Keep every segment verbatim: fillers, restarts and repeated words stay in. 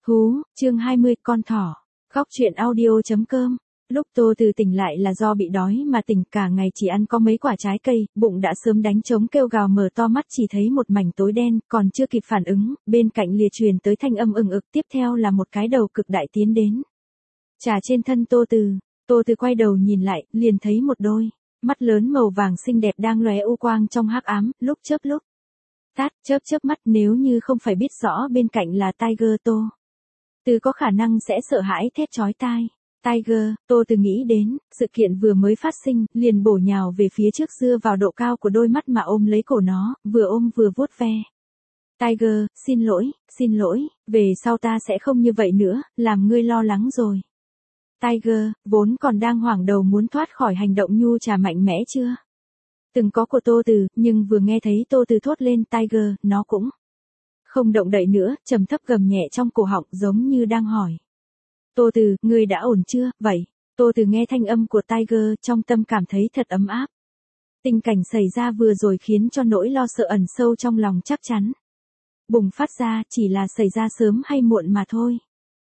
Hú, chương hai mươi, con thỏ. Góc truyện audio.com. Lúc Tô Từ tỉnh lại là do bị đói mà tỉnh, cả ngày chỉ ăn có mấy quả trái cây, bụng đã sớm đánh trống kêu gào, mở to mắt chỉ thấy một mảnh tối đen, còn chưa kịp phản ứng, bên cạnh lìa truyền tới thanh âm ừng ực, tiếp theo là một cái đầu cực đại tiến đến. Chà trên thân Tô Từ, Tô Từ quay đầu nhìn lại, liền thấy một đôi mắt lớn màu vàng xinh đẹp đang lóe u quang trong hắc ám, lúc chớp lúc tát, chớp chớp mắt, nếu như không phải biết rõ bên cạnh là Tiger, Tô Từ có khả năng sẽ sợ hãi thét chói tai. Tiger, Tô Từ nghĩ đến, sự kiện vừa mới phát sinh, liền bổ nhào về phía trước, dưa vào độ cao của đôi mắt mà ôm lấy cổ nó, vừa ôm vừa vuốt ve. Tiger, xin lỗi, xin lỗi, về sau ta sẽ không như vậy nữa, làm ngươi lo lắng rồi. Tiger, vốn còn đang hoảng đầu muốn thoát khỏi hành động nhu trà mạnh mẽ chưa từng có của Tô Từ, nhưng vừa nghe thấy Tô Từ thốt lên Tiger, nó cũng không động đậy nữa, trầm thấp gầm nhẹ trong cổ họng, giống như đang hỏi. Tô Từ, ngươi đã ổn chưa, vậy? Tô Từ nghe thanh âm của Tiger, trong tâm cảm thấy thật ấm áp. Tình cảnh xảy ra vừa rồi khiến cho nỗi lo sợ ẩn sâu trong lòng chắc chắn bùng phát ra, chỉ là xảy ra sớm hay muộn mà thôi.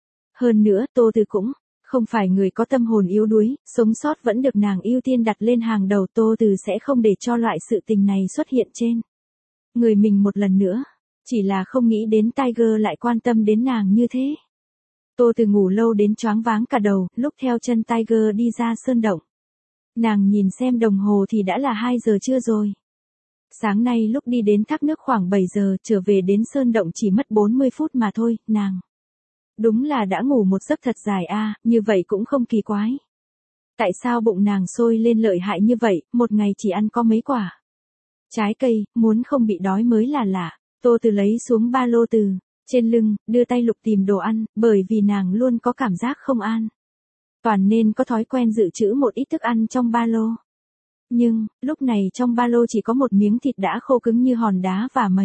Hơn nữa, Tô Từ cũng không phải người có tâm hồn yếu đuối, sống sót vẫn được nàng ưu tiên đặt lên hàng đầu. Tô Từ sẽ không để cho loại sự tình này xuất hiện trên người mình một lần nữa. Chỉ là không nghĩ đến Tiger lại quan tâm đến nàng như thế. Tô Từ ngủ lâu đến choáng váng cả đầu, lúc theo chân Tiger đi ra sơn động. Nàng nhìn xem đồng hồ thì đã là hai giờ trưa rồi. Sáng nay lúc đi đến thác nước khoảng bảy giờ, trở về đến sơn động chỉ mất bốn mươi phút mà thôi, nàng đúng là đã ngủ một giấc thật dài a, à, như vậy cũng không kỳ quái. Tại sao bụng nàng sôi lên lợi hại như vậy, một ngày chỉ ăn có mấy quả trái cây, muốn không bị đói mới là lạ. Tô Từ lấy xuống ba lô từ trên lưng, đưa tay lục tìm đồ ăn, bởi vì nàng luôn có cảm giác không an toàn nên có thói quen dự trữ một ít thức ăn trong ba lô. Nhưng, lúc này trong ba lô chỉ có một miếng thịt đã khô cứng như hòn đá và mấy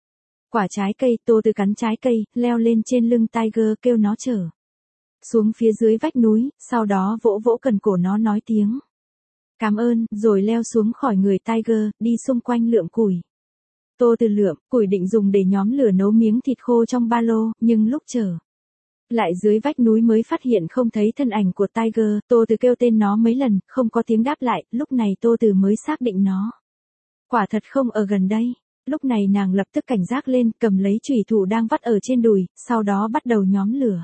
quả trái cây. Tô Từ cắn trái cây, leo lên trên lưng Tiger, kêu nó trở xuống phía dưới vách núi, sau đó vỗ vỗ cần cổ nó, nói tiếng cảm ơn, rồi leo xuống khỏi người Tiger, đi xung quanh lượm củi. Tô Từ lượm củi định dùng để nhóm lửa nấu miếng thịt khô trong ba lô, nhưng lúc trở lại dưới vách núi mới phát hiện không thấy thân ảnh của Tiger. Tô Từ kêu tên nó mấy lần, không có tiếng đáp lại, lúc này Tô Từ mới xác định nó quả thật không ở gần đây. Lúc này nàng lập tức cảnh giác lên, cầm lấy chùy thủ đang vắt ở trên đùi, sau đó bắt đầu nhóm lửa.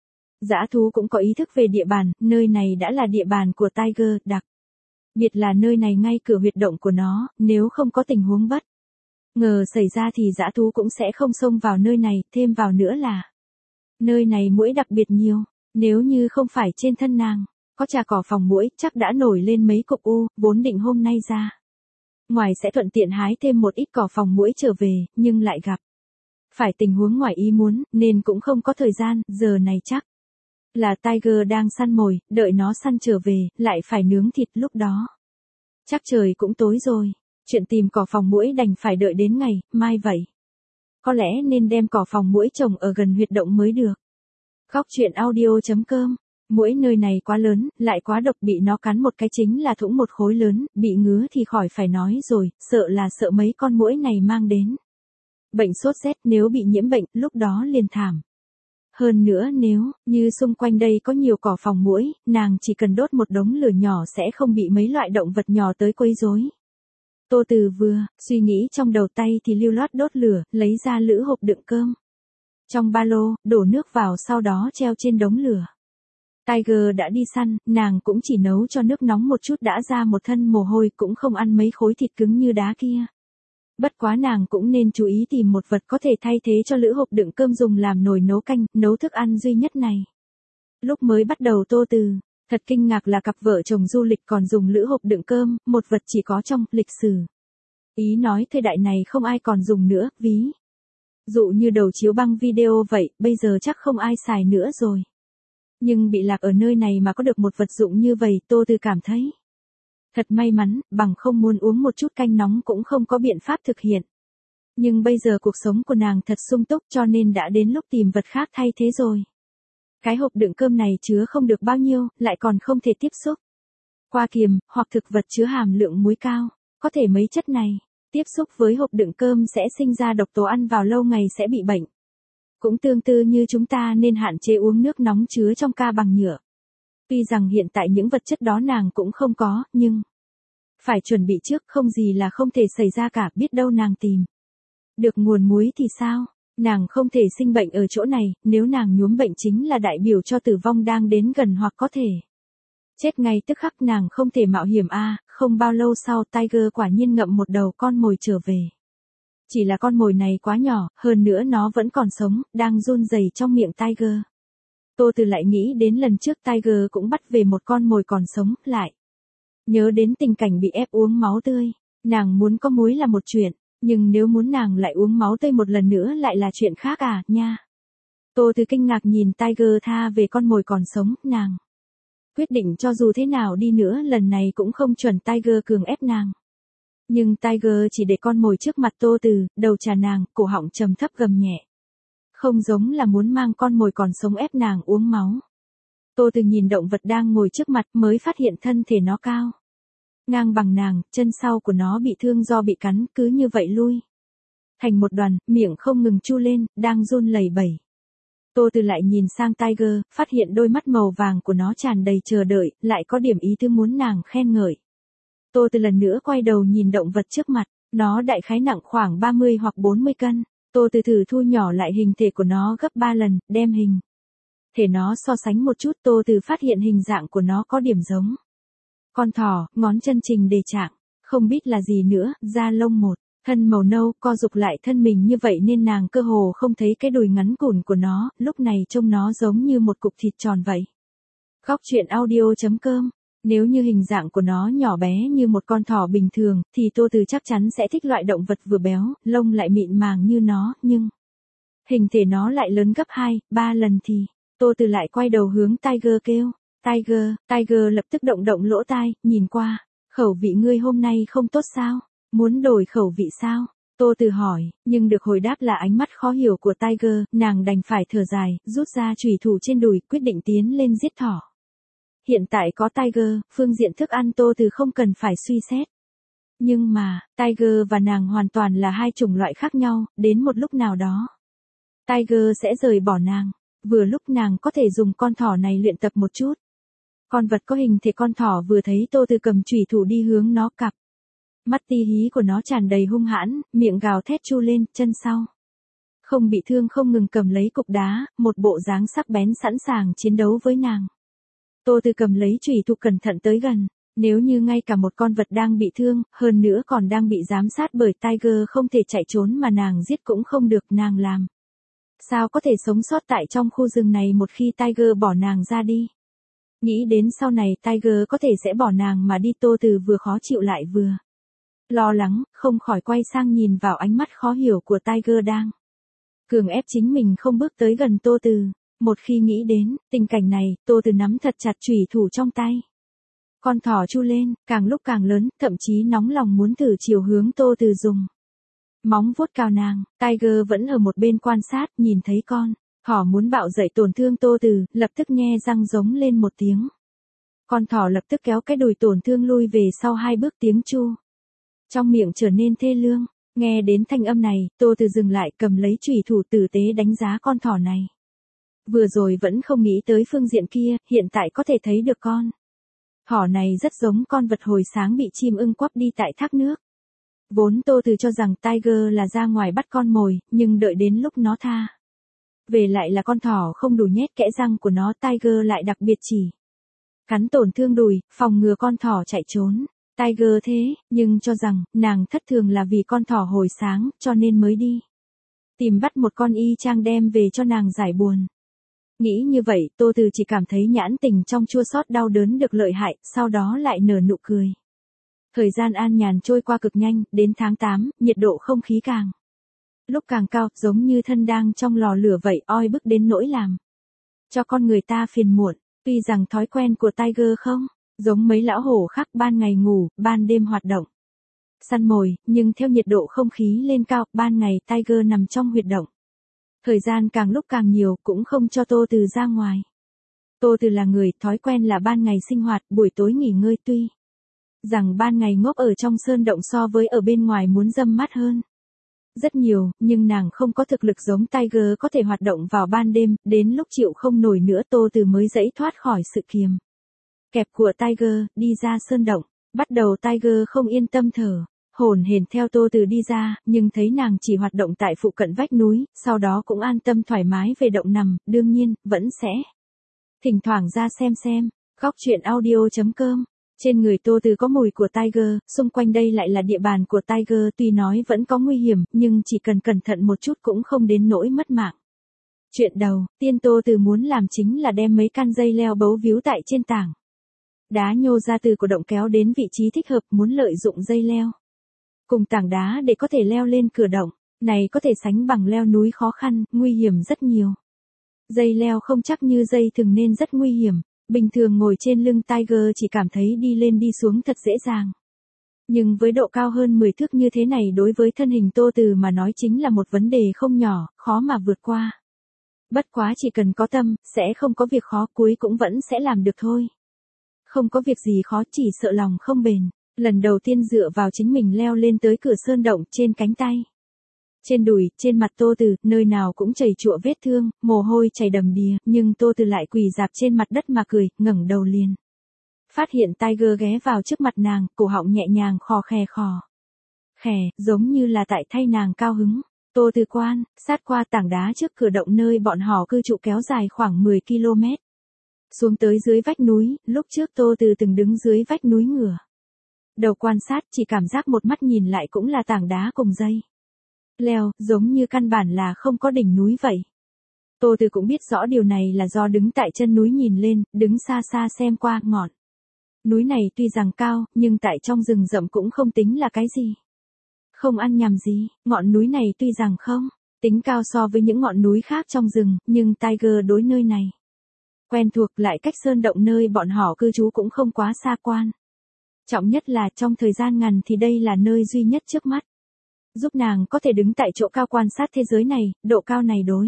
Dã thú cũng có ý thức về địa bàn, nơi này đã là địa bàn của Tiger, đặc biệt là nơi này ngay cửa huyệt động của nó, nếu không có tình huống bất ngờ xảy ra thì dã thú cũng sẽ không xông vào nơi này, thêm vào nữa là nơi này muỗi đặc biệt nhiều, nếu như không phải trên thân nàng có trà cỏ phòng muỗi, chắc đã nổi lên mấy cục u, vốn định hôm nay ra ngoài sẽ thuận tiện hái thêm một ít cỏ phòng muỗi trở về, nhưng lại gặp phải tình huống ngoài ý muốn, nên cũng không có thời gian. Giờ này chắc là Tiger đang săn mồi, đợi nó săn trở về, lại phải nướng thịt, lúc đó chắc trời cũng tối rồi. Chuyện tìm cỏ phòng muỗi đành phải đợi đến ngày mai vậy. Có lẽ nên đem cỏ phòng muỗi trồng ở gần huyệt động mới được. Góc truyện audio.com. Muỗi nơi này quá lớn, lại quá độc, bị nó cắn một cái chính là thủng một khối lớn, bị ngứa thì khỏi phải nói rồi, sợ là sợ mấy con muỗi này mang đến bệnh sốt rét, nếu bị nhiễm bệnh, lúc đó liền thảm. Hơn nữa nếu như xung quanh đây có nhiều cỏ phòng muỗi, nàng chỉ cần đốt một đống lửa nhỏ sẽ không bị mấy loại động vật nhỏ tới quấy rối. Tô Từ vừa suy nghĩ trong đầu, tay thì lưu loát đốt lửa, lấy ra lữ hộp đựng cơm trong ba lô, đổ nước vào, sau đó treo trên đống lửa. Tiger đã đi săn, nàng cũng chỉ nấu cho nước nóng một chút đã ra một thân mồ hôi, cũng không ăn mấy khối thịt cứng như đá kia. Bất quá nàng cũng nên chú ý tìm một vật có thể thay thế cho lữ hộp đựng cơm dùng làm nồi nấu canh, nấu thức ăn duy nhất này. Lúc mới bắt đầu Tô Từ thật kinh ngạc là cặp vợ chồng du lịch còn dùng lữ hộp đựng cơm, một vật chỉ có trong lịch sử. Ý nói thời đại này không ai còn dùng nữa, ví dụ như đầu chiếu băng video vậy, bây giờ chắc không ai xài nữa rồi. Nhưng bị lạc ở nơi này mà có được một vật dụng như vậy, Tô Từ cảm thấy thật may mắn, bằng không muốn uống một chút canh nóng cũng không có biện pháp thực hiện. Nhưng bây giờ cuộc sống của nàng thật sung túc, cho nên đã đến lúc tìm vật khác thay thế rồi. Cái hộp đựng cơm này chứa không được bao nhiêu, lại còn không thể tiếp xúc qua kiềm, hoặc thực vật chứa hàm lượng muối cao. Có thể mấy chất này tiếp xúc với hộp đựng cơm sẽ sinh ra độc tố, ăn vào lâu ngày sẽ bị bệnh. Cũng tương tự như chúng ta nên hạn chế uống nước nóng chứa trong ca bằng nhựa. Tuy rằng hiện tại những vật chất đó nàng cũng không có, nhưng phải chuẩn bị trước, không gì là không thể xảy ra cả, biết đâu nàng tìm được nguồn muối thì sao? Nàng không thể sinh bệnh ở chỗ này, nếu nàng nhuốm bệnh chính là đại biểu cho tử vong đang đến gần hoặc có thể chết ngay tức khắc, nàng không thể mạo hiểm a. À, không bao lâu sau Tiger quả nhiên ngậm một đầu con mồi trở về. Chỉ là con mồi này quá nhỏ, hơn nữa nó vẫn còn sống, đang run rẩy trong miệng Tiger. Tô Từ lại nghĩ đến lần trước Tiger cũng bắt về một con mồi còn sống, lại nhớ đến tình cảnh bị ép uống máu tươi. Nàng muốn có muối là một chuyện, nhưng nếu muốn nàng lại uống máu tươi một lần nữa lại là chuyện khác à, nha. Tô Từ kinh ngạc nhìn Tiger tha về con mồi còn sống, nàng quyết định cho dù thế nào đi nữa lần này cũng không chuẩn Tiger cường ép nàng. Nhưng Tiger chỉ để con mồi trước mặt Tô Từ, đầu trà nàng, cổ họng trầm thấp gầm nhẹ. Không giống là muốn mang con mồi còn sống ép nàng uống máu. Tô Từ nhìn động vật đang ngồi trước mặt mới phát hiện thân thể nó cao ngang bằng nàng, chân sau của nó bị thương do bị cắn, cứ như vậy lui thành một đoàn, miệng không ngừng chu lên, đang run lẩy bẩy. Tô Từ lại nhìn sang Tiger, phát hiện đôi mắt màu vàng của nó tràn đầy chờ đợi, lại có điểm ý tứ muốn nàng khen ngợi. Tô Từ lần nữa quay đầu nhìn động vật trước mặt, nó đại khái nặng khoảng ba mươi hoặc bốn mươi cân. Tô Từ thử thu nhỏ lại hình thể của nó gấp ba lần, đem hình thể nó so sánh một chút, Tô Từ phát hiện hình dạng của nó có điểm giống con thỏ, ngón chân trình đề trạng, không biết là gì nữa, da lông một, thân màu nâu, co rụp lại thân mình như vậy nên nàng cơ hồ không thấy cái đùi ngắn cùn của nó, lúc này trông nó giống như một cục thịt tròn vậy. Góc truyện audio chấm com. Nếu như hình dạng của nó nhỏ bé như một con thỏ bình thường, thì Tô Từ chắc chắn sẽ thích loại động vật vừa béo, lông lại mịn màng như nó, nhưng hình thể nó lại lớn gấp hai, ba lần thì Tô Từ lại quay đầu hướng Tiger kêu. Tiger, Tiger lập tức động động lỗ tai, nhìn qua. Khẩu vị ngươi hôm nay không tốt sao? Muốn đổi khẩu vị sao? Tô Từ hỏi, nhưng được hồi đáp là ánh mắt khó hiểu của Tiger, nàng đành phải thở dài, rút ra chùy thủ trên đùi, quyết định tiến lên giết thỏ. Hiện tại có Tiger, phương diện thức ăn Tô Từ không cần phải suy xét. Nhưng mà, Tiger và nàng hoàn toàn là hai chủng loại khác nhau, đến một lúc nào đó Tiger sẽ rời bỏ nàng, vừa lúc nàng có thể dùng con thỏ này luyện tập một chút. Con vật có hình thể con thỏ vừa thấy Tô Từ cầm chùy thủ đi hướng nó, cặp mắt ti hí của nó tràn đầy hung hãn, miệng gào thét chu lên, chân sau không bị thương không ngừng cầm lấy cục đá, một bộ dáng sắc bén sẵn sàng chiến đấu với nàng. Tô Từ cầm lấy chùy thủ cẩn thận tới gần, nếu như ngay cả một con vật đang bị thương, hơn nữa còn đang bị giám sát bởi Tiger không thể chạy trốn mà nàng giết cũng không được, nàng làm sao có thể sống sót tại trong khu rừng này một khi Tiger bỏ nàng ra đi. Nghĩ đến sau này Tiger có thể sẽ bỏ nàng mà đi, Tô Từ vừa khó chịu lại vừa lo lắng, không khỏi quay sang nhìn vào ánh mắt khó hiểu của Tiger đang cường ép chính mình không bước tới gần Tô Từ. Một khi nghĩ đến tình cảnh này, Tô Từ nắm thật chặt chùy thủ trong tay. Con thỏ chu lên, càng lúc càng lớn, thậm chí nóng lòng muốn thử chiều hướng Tô Từ dùng móng vuốt cào nàng. Tiger vẫn ở một bên quan sát, nhìn thấy con thỏ muốn bạo dậy tổn thương Tô Từ, lập tức nhe răng giống lên một tiếng. Con thỏ lập tức kéo cái đùi tổn thương lui về sau hai bước, tiếng chu trong miệng trở nên thê lương. Nghe đến thanh âm này, Tô Từ dừng lại, cầm lấy chùy thủ tử tế đánh giá con thỏ này. Vừa rồi vẫn không nghĩ tới phương diện kia, hiện tại có thể thấy được con thỏ này rất giống con vật hồi sáng bị chim ưng quắp đi tại thác nước. Vốn Tô Từ cho rằng Tiger là ra ngoài bắt con mồi, nhưng đợi đến lúc nó tha về lại là con thỏ không đủ nhét kẽ răng của nó, Tiger lại đặc biệt chỉ cắn tổn thương đùi, phòng ngừa con thỏ chạy trốn. Tiger thế, nhưng cho rằng, nàng thất thường là vì con thỏ hồi sáng, cho nên mới đi tìm bắt một con y chang đem về cho nàng giải buồn. Nghĩ như vậy, Tô Từ chỉ cảm thấy nhãn tình trong chua xót đau đớn được lợi hại, sau đó lại nở nụ cười. Thời gian an nhàn trôi qua cực nhanh, đến tháng tám, nhiệt độ không khí càng lúc càng cao, giống như thân đang trong lò lửa vậy, oi bức đến nỗi làm cho con người ta phiền muộn. Tuy rằng thói quen của Tiger không giống mấy lão hổ khác, ban ngày ngủ, ban đêm hoạt động săn mồi, nhưng theo nhiệt độ không khí lên cao, ban ngày Tiger nằm trong huyệt động. Thời gian càng lúc càng nhiều, cũng không cho Tô Từ ra ngoài. Tô Từ là người thói quen là ban ngày sinh hoạt, buổi tối nghỉ ngơi, tuy rằng ban ngày ngốc ở trong sơn động so với ở bên ngoài muốn râm mát hơn. Rất nhiều, nhưng nàng không có thực lực giống Tiger có thể hoạt động vào ban đêm, đến lúc chịu không nổi nữa Tô Từ mới dãy thoát khỏi sự kiềm kẹp của Tiger, đi ra sơn động. Bắt đầu Tiger không yên tâm thở, hổn hển theo Tô Từ đi ra, nhưng thấy nàng chỉ hoạt động tại phụ cận vách núi, sau đó cũng an tâm thoải mái về động nằm, đương nhiên, vẫn sẽ thỉnh thoảng ra xem xem. Góc truyện audio chấm com. Trên người Tô Từ có mùi của Tiger, xung quanh đây lại là địa bàn của Tiger, tuy nói vẫn có nguy hiểm, nhưng chỉ cần cẩn thận một chút cũng không đến nỗi mất mạng. Chuyện đầu, tiên Tô Từ muốn làm chính là đem mấy căn dây leo bấu víu tại trên tảng đá nhô ra từ cổ động kéo đến vị trí thích hợp, muốn lợi dụng dây leo cùng tảng đá để có thể leo lên cửa động, này có thể sánh bằng leo núi khó khăn, nguy hiểm rất nhiều. Dây leo không chắc như dây thừng nên rất nguy hiểm, bình thường ngồi trên lưng Tiger chỉ cảm thấy đi lên đi xuống thật dễ dàng. Nhưng với độ cao hơn mười thước như thế này đối với thân hình Tô Từ mà nói chính là một vấn đề không nhỏ, khó mà vượt qua. Bất quá chỉ cần có tâm, sẽ không có việc khó, cuối cũng vẫn sẽ làm được thôi. Không có việc gì khó, chỉ sợ lòng không bền. Lần đầu tiên dựa vào chính mình leo lên tới cửa sơn động, trên cánh tay, trên đùi, trên mặt Tô Từ, nơi nào cũng chảy chụa vết thương, mồ hôi chảy đầm đìa, nhưng Tô Từ lại quỳ rạp trên mặt đất mà cười, ngẩng đầu liền phát hiện Tiger ghé vào trước mặt nàng, cổ họng nhẹ nhàng khò khè khò khè, giống như là tại thay nàng cao hứng. Tô Từ quan sát qua tảng đá trước cửa động nơi bọn họ cư trụ kéo dài khoảng mười ki lô mét xuống tới dưới vách núi. Lúc trước Tô Từ từng đứng dưới vách núi ngửa đầu quan sát, chỉ cảm giác một mắt nhìn lại cũng là tảng đá cùng dây leo, giống như căn bản là không có đỉnh núi vậy. Tô Từ cũng biết rõ điều này là do đứng tại chân núi nhìn lên, đứng xa xa xem qua, ngọn núi này tuy rằng cao, nhưng tại trong rừng rậm cũng không tính là cái gì. Không ăn nhầm gì, ngọn núi này tuy rằng không tính cao so với những ngọn núi khác trong rừng, nhưng Tiger đối nơi này quen thuộc, lại cách sơn động nơi bọn họ cư trú cũng không quá xa quan. Trọng nhất là trong thời gian ngắn thì đây là nơi duy nhất trước mắt giúp nàng có thể đứng tại chỗ cao quan sát thế giới này, độ cao này đối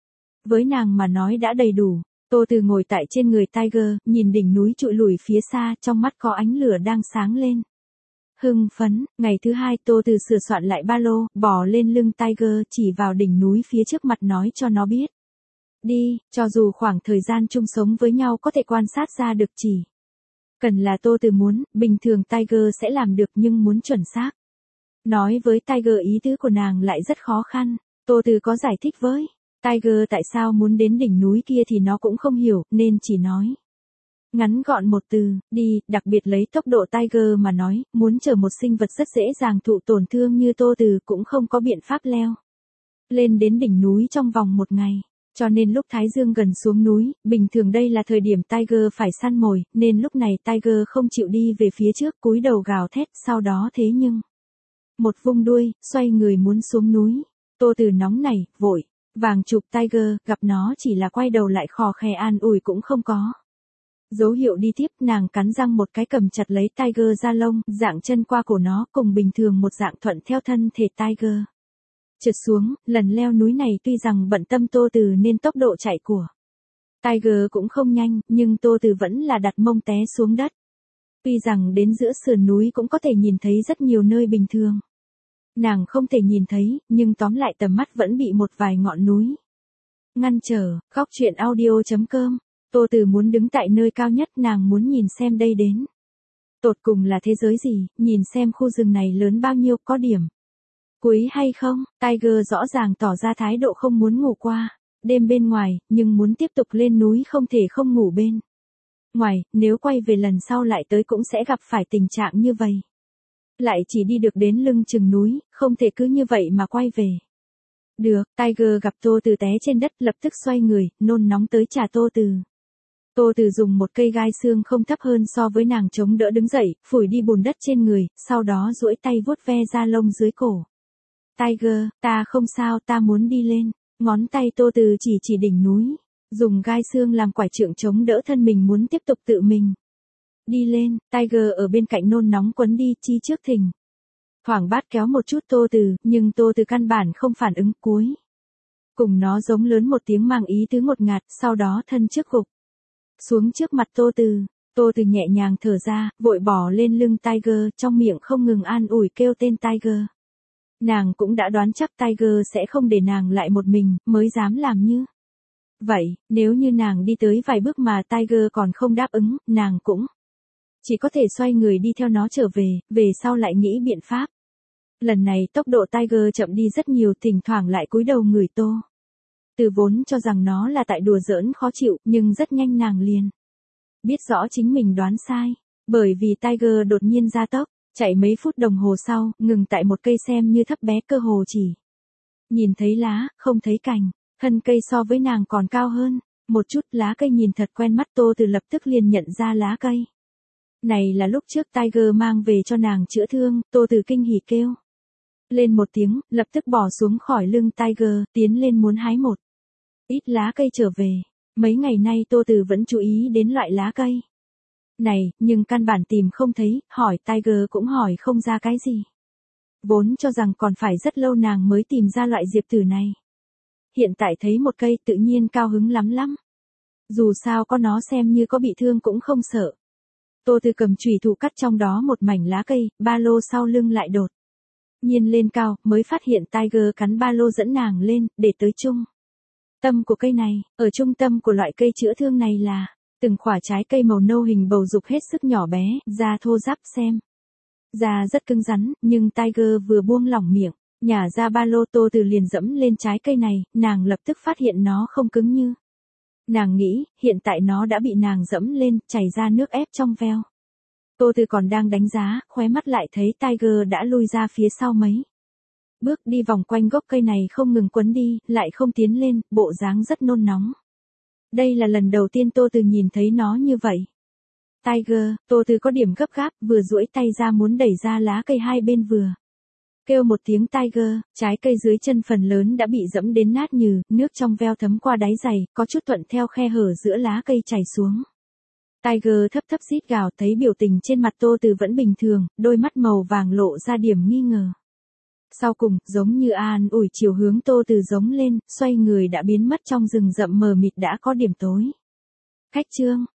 với nàng mà nói đã đầy đủ. Tô Từ ngồi tại trên người Tiger, nhìn đỉnh núi trụi lùi phía xa, trong mắt có ánh lửa đang sáng lên. Hưng phấn, ngày thứ hai Tô Từ sửa soạn lại ba lô, bò lên lưng Tiger, chỉ vào đỉnh núi phía trước mặt nói cho nó biết. Đi, cho dù khoảng thời gian chung sống với nhau có thể quan sát ra được chỉ cần là Tô Từ muốn, bình thường Tiger sẽ làm được, nhưng muốn chuẩn xác nói với Tiger ý tứ của nàng lại rất khó khăn. Tô Từ có giải thích với Tiger tại sao muốn đến đỉnh núi kia thì nó cũng không hiểu, nên chỉ nói ngắn gọn một từ, đi, đặc biệt lấy tốc độ Tiger mà nói, muốn chở một sinh vật rất dễ dàng thụ tổn thương như Tô Từ cũng không có biện pháp leo lên đến đỉnh núi trong vòng một ngày. Cho nên lúc Thái Dương gần xuống núi, bình thường đây là thời điểm Tiger phải săn mồi, nên lúc này Tiger không chịu đi về phía trước, cúi đầu gào thét, sau đó thế nhưng một vung đuôi, xoay người muốn xuống núi. Tô Từ nóng nảy, vội vàng chụp Tiger, gặp nó chỉ là quay đầu lại khò khè an ủi cũng không có dấu hiệu đi tiếp. Nàng cắn răng một cái cầm chặt lấy Tiger da lông, dạng chân qua cổ nó, cùng bình thường một dạng thuận theo thân thể Tiger trượt xuống. Lần leo núi này tuy rằng bận tâm Tô Từ nên tốc độ chạy của Tiger cũng không nhanh, nhưng Tô Từ vẫn là đặt mông té xuống đất. Tuy rằng đến giữa sườn núi cũng có thể nhìn thấy rất nhiều nơi bình thường nàng không thể nhìn thấy, nhưng tóm lại tầm mắt vẫn bị một vài ngọn núi ngăn trở. Góc truyện audio chấm com. Tô Từ muốn đứng tại nơi cao nhất, nàng muốn nhìn xem đây đến tột cùng là thế giới gì, nhìn xem khu rừng này lớn bao nhiêu, có điểm cuối hay không. Tiger rõ ràng tỏ ra thái độ không muốn ngủ qua đêm bên ngoài, nhưng muốn tiếp tục lên núi không thể không ngủ bên ngoài, nếu quay về lần sau lại tới cũng sẽ gặp phải tình trạng như vậy. Lại chỉ đi được đến lưng chừng núi, không thể cứ như vậy mà quay về được. Tiger gặp Tô Từ té trên đất, lập tức xoay người, nôn nóng tới chà Tô Từ. Tô Từ dùng một cây gai xương không thấp hơn so với nàng chống đỡ đứng dậy, phủi đi bùn đất trên người, sau đó duỗi tay vuốt ve da lông dưới cổ. Tiger, ta không sao, ta muốn đi lên. Ngón tay Tô Từ chỉ chỉ đỉnh núi, dùng gai xương làm quải trượng chống đỡ thân mình, muốn tiếp tục tự mình đi lên. Tiger ở bên cạnh nôn nóng quấn đi, chi trước thình thoảng bát kéo một chút Tô Từ, nhưng Tô Từ căn bản không phản ứng, cuối cùng nó giống lớn một tiếng mang ý tứ ngột ngạt, sau đó thân trước gục xuống trước mặt Tô Từ. Tô Từ nhẹ nhàng thở ra, vội bỏ lên lưng Tiger, trong miệng không ngừng an ủi kêu tên Tiger. Nàng cũng đã đoán chắc Tiger sẽ không để nàng lại một mình, mới dám làm như vậy, nếu như nàng đi tới vài bước mà Tiger còn không đáp ứng, nàng cũng chỉ có thể xoay người đi theo nó trở về, về sau lại nghĩ biện pháp. Lần này tốc độ Tiger chậm đi rất nhiều, thỉnh thoảng lại cúi đầu ngửi Tô Từ vốn cho rằng nó là tại đùa giỡn khó chịu, nhưng rất nhanh nàng liền biết rõ chính mình đoán sai, bởi vì Tiger đột nhiên gia tốc, chạy mấy phút đồng hồ sau, ngừng tại một cây xem như thấp bé, cơ hồ chỉ nhìn thấy lá, không thấy cành, thân cây so với nàng còn cao hơn một chút, lá cây nhìn thật quen mắt. Tô Từ lập tức liền nhận ra lá cây này là lúc trước Tiger mang về cho nàng chữa thương. Tô Từ kinh hỉ kêu lên một tiếng, lập tức bò xuống khỏi lưng Tiger, tiến lên muốn hái một ít lá cây trở về. Mấy ngày nay Tô Từ vẫn chú ý đến loại lá cây này, nhưng căn bản tìm không thấy, hỏi Tiger cũng hỏi không ra cái gì. Vốn cho rằng còn phải rất lâu nàng mới tìm ra loại diệp tử này. Hiện tại thấy một cây tự nhiên cao hứng lắm lắm. Dù sao có nó xem như có bị thương cũng không sợ. Tô Từ cầm chùy thủ cắt trong đó một mảnh lá cây, ba lô sau lưng lại đột nhiên lên cao, mới phát hiện Tiger cắn ba lô dẫn nàng lên, để tới trung tâm của cây này. Ở trung tâm của loại cây chữa thương này là từng quả trái cây màu nâu hình bầu dục hết sức nhỏ bé, da thô ráp xem da rất cứng rắn, nhưng Tiger vừa buông lỏng miệng, nhả ra ba lô, Tô Từ liền dẫm lên trái cây này, nàng lập tức phát hiện nó không cứng như nàng nghĩ, hiện tại nó đã bị nàng dẫm lên, chảy ra nước ép trong veo. Tô Từ còn đang đánh giá, khóe mắt lại thấy Tiger đã lui ra phía sau mấy bước, đi vòng quanh gốc cây này không ngừng quấn đi, lại không tiến lên, bộ dáng rất nôn nóng. Đây là lần đầu tiên Tô Từ nhìn thấy nó như vậy. Tiger, Tô Từ có điểm gấp gáp, vừa duỗi tay ra muốn đẩy ra lá cây hai bên, vừa kêu một tiếng Tiger, trái cây dưới chân phần lớn đã bị dẫm đến nát nhừ, nước trong veo thấm qua đáy giày, có chút thuận theo khe hở giữa lá cây chảy xuống. Tiger thấp thấp rít gào, thấy biểu tình trên mặt Tô Từ vẫn bình thường, đôi mắt màu vàng lộ ra điểm nghi ngờ. Sau cùng, giống như an ủi chiều hướng Tô Từ giống lên, xoay người đã biến mất trong rừng rậm mờ mịt đã có điểm tối. Khách chương